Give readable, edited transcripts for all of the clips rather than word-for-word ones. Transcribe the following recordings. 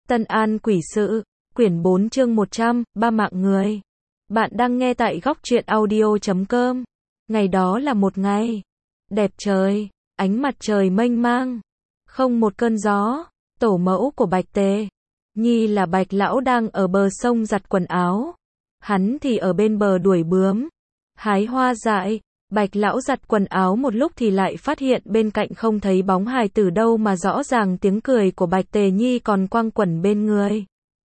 Tân An Quỷ Sự, quyển 4 chương 100, ba mạng người. Bạn đang nghe tại góc truyện audio.com. Ngày đó là một ngày đẹp trời, ánh mặt trời mênh mang, không một cơn gió. Tổ mẫu của Bạch Tề Nhi là Bạch lão đang ở bờ sông giặt quần áo, hắn thì ở bên bờ đuổi bướm, hái hoa dại. Bạch lão giặt quần áo một lúc thì lại phát hiện bên cạnh không thấy bóng hài tử đâu mà rõ ràng tiếng cười của Bạch Tề Nhi còn quang quẩn bên người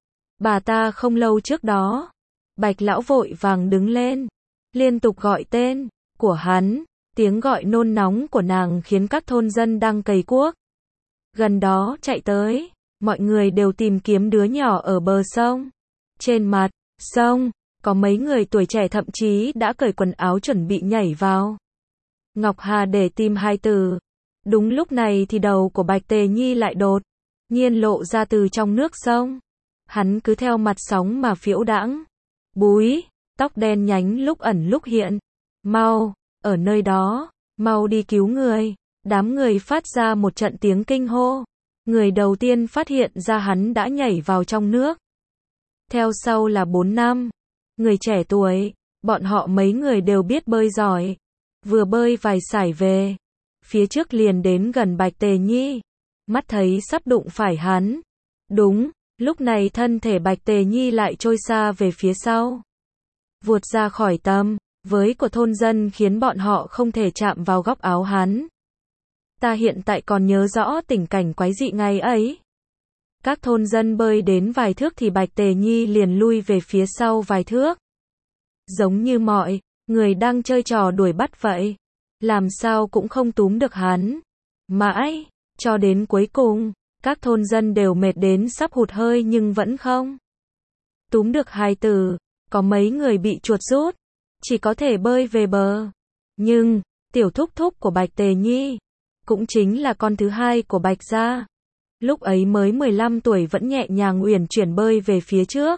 bà ta không lâu trước đó. Bạch lão vội vàng đứng lên, liên tục gọi tên của hắn. Tiếng gọi nôn nóng của nàng khiến các thôn dân đang cày cuốc gần đó chạy tới. Mọi người đều tìm kiếm đứa nhỏ ở bờ sông. Trên mặt sông có mấy người tuổi trẻ thậm chí đã cởi quần áo chuẩn bị nhảy vào Ngọc Hà để tìm hài tử. Đúng lúc này thì đầu của Bạch Tề Nhi lại đột nhiên lộ ra từ trong nước sông. Hắn cứ theo mặt sóng mà phiễu đãng. Búi, tóc đen nhánh lúc ẩn lúc hiện. Mau, ở nơi đó, mau đi cứu người. Đám người phát ra một trận tiếng kinh hô. Người đầu tiên phát hiện ra hắn đã nhảy vào trong nước. Theo sau là 4 năm người trẻ tuổi, bọn họ mấy người đều biết bơi giỏi. Vừa bơi vài sải về, phía trước liền đến gần Bạch Tề Nhi, mắt thấy sắp đụng phải hắn. Đúng, lúc này thân thể Bạch Tề Nhi lại trôi xa về phía sau, vụt ra khỏi tầm với của thôn dân khiến bọn họ không thể chạm vào góc áo hắn. Ta hiện tại còn nhớ rõ tình cảnh quái dị ngày ấy. Các thôn dân bơi đến vài thước thì Bạch Tề Nhi liền lui về phía sau vài thước. Giống như mọi người đang chơi trò đuổi bắt vậy. Làm sao cũng không túm được hắn. Mãi, cho đến cuối cùng, các thôn dân đều mệt đến sắp hụt hơi nhưng vẫn không túm được hài tử. Có mấy người bị chuột rút, chỉ có thể bơi về bờ. Nhưng, tiểu thúc thúc của Bạch Tề Nhi, cũng chính là con thứ hai của Bạch gia, lúc ấy mới 15 tuổi vẫn nhẹ nhàng uyển chuyển bơi về phía trước.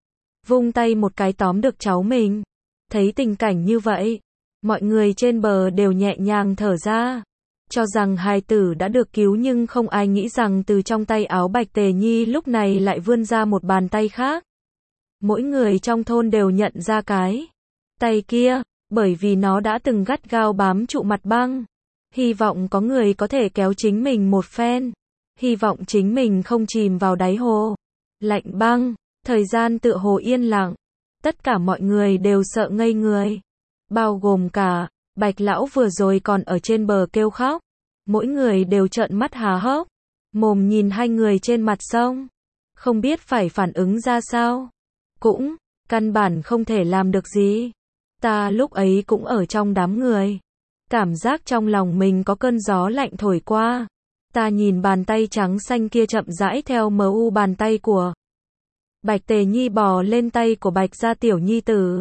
Vung tay một cái tóm được cháu mình. Thấy tình cảnh như vậy, mọi người trên bờ đều nhẹ nhàng thở ra, cho rằng hài tử đã được cứu, nhưng không ai nghĩ rằng từ trong tay áo Bạch Tề Nhi lúc này lại vươn ra một bàn tay khác. Mỗi người trong thôn đều nhận ra cái tay kia, bởi vì nó đã từng gắt gao bám trụ mặt băng. Hy vọng có người có thể kéo chính mình một phen. Hy vọng chính mình không chìm vào đáy hồ lạnh băng. Thời gian tựa hồ yên lặng. Tất cả mọi người đều sợ ngây người. Bao gồm cả Bạch lão vừa rồi còn ở trên bờ kêu khóc. Mỗi người đều trợn mắt há hốc mồm nhìn hai người trên mặt sông, không biết phải phản ứng ra sao. Cũng căn bản không thể làm được gì. Ta lúc ấy cũng ở trong đám người, cảm giác trong lòng mình có cơn gió lạnh thổi qua. Ta nhìn bàn tay trắng xanh kia chậm rãi theo mu bàn tay của Bạch Tề Nhi bò lên tay của Bạch gia tiểu nhi tử.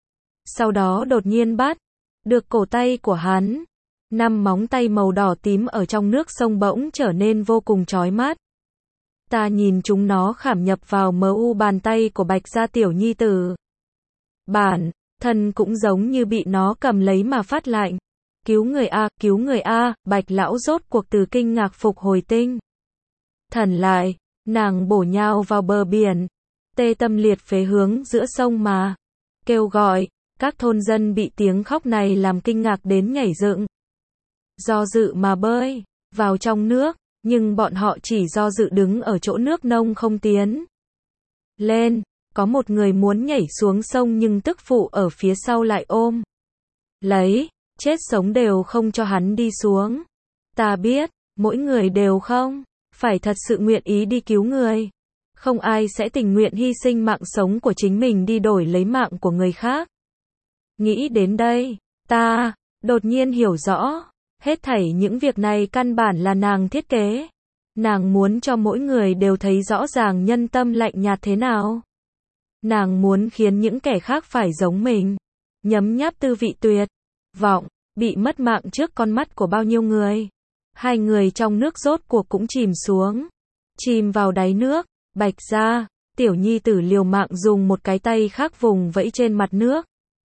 Sau đó đột nhiên bắt được cổ tay của hắn. 5 móng tay màu đỏ tím ở trong nước sông bỗng trở nên vô cùng chói mắt. Ta nhìn chúng nó khảm nhập vào mu bàn tay của Bạch gia tiểu nhi tử. Bản thân cũng giống như bị nó cầm lấy mà phát lạnh. Cứu người a, cứu người a. Bạch lão rốt cuộc từ kinh ngạc phục hồi tinh thần lại, nàng bổ nhào vào bờ biển, tê tâm liệt phế hướng giữa sông mà kêu gọi. Các thôn dân bị tiếng khóc này làm kinh ngạc đến nhảy dựng, do dự mà bơi vào trong nước, nhưng bọn họ chỉ do dự đứng ở chỗ nước nông không tiến lên. Có một người muốn nhảy xuống sông nhưng tức phụ ở phía sau lại ôm lấy, chết sống đều không cho hắn đi xuống. Ta biết, mỗi người đều không phải thật sự nguyện ý đi cứu người. Không ai sẽ tình nguyện hy sinh mạng sống của chính mình đi đổi lấy mạng của người khác. Nghĩ đến đây, ta đột nhiên hiểu rõ, hết thảy những việc này căn bản là nàng thiết kế. Nàng muốn cho mỗi người đều thấy rõ ràng nhân tâm lạnh nhạt thế nào. Nàng muốn khiến những kẻ khác phải giống mình, nhấm nháp tư vị tuyệt vọng, bị mất mạng trước con mắt của bao nhiêu người. Hai người trong nước rốt cuộc cũng chìm xuống, chìm vào đáy nước. Bạch gia tiểu nhi tử liều mạng dùng một cái tay khác vùng vẫy trên mặt nước,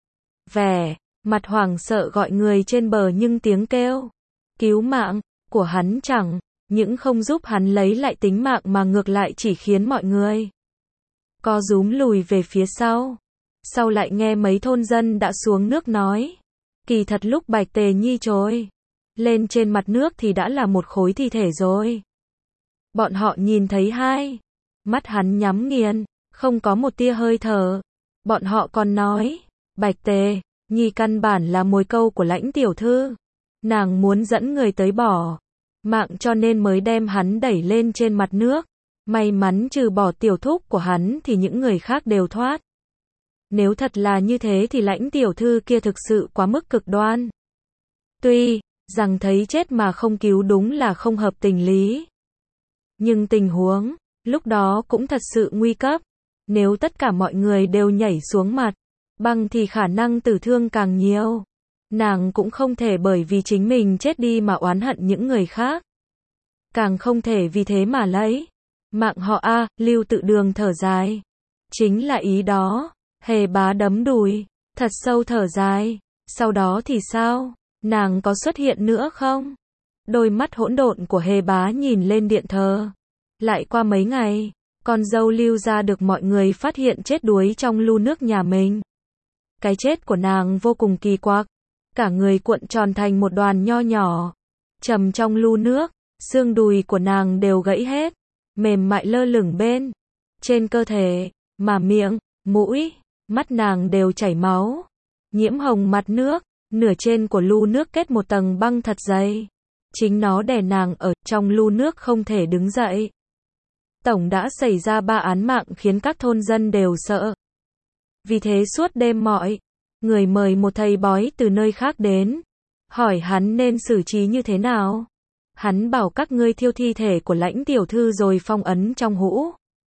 vẻ mặt hoảng sợ gọi người trên bờ, nhưng tiếng kêu cứu mạng của hắn chẳng những không giúp hắn lấy lại tính mạng mà ngược lại chỉ khiến mọi người co rúm lùi về phía sau. Sau lại nghe mấy thôn dân đã xuống nước nói, kỳ thật lúc Bạch Tề Nhi trôi lên trên mặt nước thì đã là một khối thi thể rồi. Bọn họ nhìn thấy hai mắt hắn nhắm nghiền, không có một tia hơi thở. Bọn họ còn nói, Bạch Tề Nhi căn bản là mồi câu của Lãnh tiểu thư. Nàng muốn dẫn người tới bỏ mạng cho nên mới đem hắn đẩy lên trên mặt nước. May mắn trừ bỏ tiểu thúc của hắn thì những người khác đều thoát. Nếu thật là như thế thì Lãnh tiểu thư kia thực sự quá mức cực đoan. Tuy rằng thấy chết mà không cứu đúng là không hợp tình lý, nhưng tình huống lúc đó cũng thật sự nguy cấp. Nếu tất cả mọi người đều nhảy xuống mặt băng thì khả năng tử thương càng nhiều. Nàng cũng không thể bởi vì chính mình chết đi mà oán hận những người khác. Càng không thể vì thế mà lấy mạng họ a. Lưu Tự Đường thở dài. Chính là ý đó. Hề Bá đấm đùi, thật sâu thở dài. Sau đó thì sao? Nàng có xuất hiện nữa không? Đôi mắt hỗn độn của Hề Bá nhìn lên điện thờ. Lại qua mấy ngày, con dâu Lưu gia được mọi người phát hiện chết đuối trong lu nước nhà mình. Cái chết của nàng vô cùng kỳ quặc. Cả người cuộn tròn thành một đoàn nho nhỏ, trầm trong lu nước, xương đùi của nàng đều gãy hết, mềm mại lơ lửng bên trên cơ thể, mà miệng, mũi, mắt nàng đều chảy máu, nhiễm hồng mặt nước, nửa trên của lu nước kết một tầng băng thật dày. Chính nó đè nàng ở trong lu nước không thể đứng dậy. Tổng đã xảy ra 3 án mạng khiến các thôn dân đều sợ. Vì thế suốt đêm mọi người mời một thầy bói từ nơi khác đến, hỏi hắn nên xử trí như thế nào. Hắn bảo các ngươi thiêu thi thể của Lãnh tiểu thư rồi phong ấn trong hũ.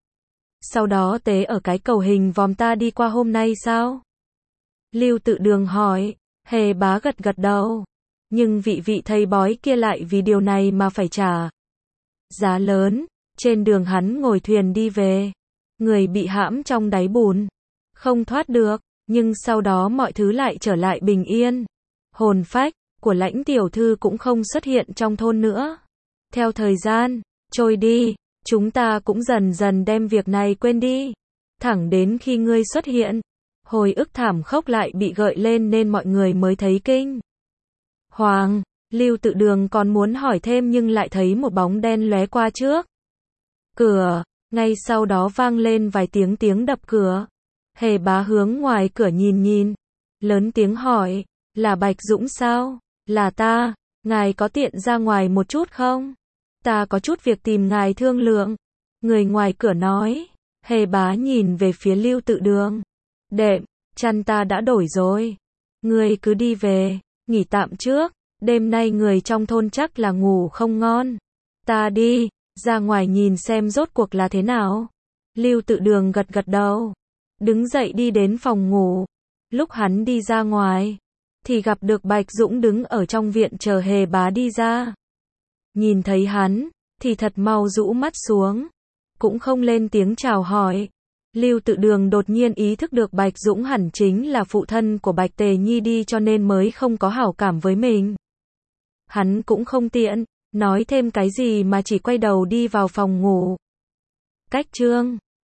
Sau đó tế ở cái cầu hình vòm ta đi qua hôm nay sao? Lưu Tự Đường hỏi. Hề Bá gật gật đầu. Nhưng vị thầy bói kia lại vì điều này mà phải trả giá lớn. Trên đường hắn ngồi thuyền đi về, người bị hãm trong đáy bùn, không thoát được, nhưng sau đó mọi thứ lại trở lại bình yên. Hồn phách của Lãnh tiểu thư cũng không xuất hiện trong thôn nữa. Theo thời gian trôi đi, chúng ta cũng dần dần đem việc này quên đi. Thẳng đến khi ngươi xuất hiện, hồi ức thảm khốc lại bị gợi lên nên mọi người mới thấy kinh hoàng. Lưu Tự Đường còn muốn hỏi thêm nhưng lại thấy một bóng đen lóe qua trước cửa, ngay sau đó vang lên vài tiếng đập cửa. Hề Bá hướng ngoài cửa nhìn, lớn tiếng hỏi, là Bạch Dũng sao? Là ta, ngài có tiện ra ngoài một chút không? Ta có chút việc tìm ngài thương lượng. Người ngoài cửa nói. Hề Bá nhìn về phía Lưu Tự Đường. Đệm, chăn ta đã đổi rồi. Ngươi cứ đi về, nghỉ tạm trước. Đêm nay người trong thôn chắc là ngủ không ngon. Ta đi ra ngoài nhìn xem rốt cuộc là thế nào. Lưu Tự Đường gật gật đầu, đứng dậy đi đến phòng ngủ. Lúc hắn đi ra ngoài, thì gặp được Bạch Dũng đứng ở trong viện chờ Hề Bá đi ra. Nhìn thấy hắn, thì thật mau rũ mắt xuống, cũng không lên tiếng chào hỏi. Lưu Tự Đường đột nhiên ý thức được Bạch Dũng hẳn chính là phụ thân của Bạch Tề Nhi đi cho nên mới không có hảo cảm với mình. Hắn cũng không tiện nói thêm cái gì mà chỉ quay đầu đi vào phòng ngủ. Cách chương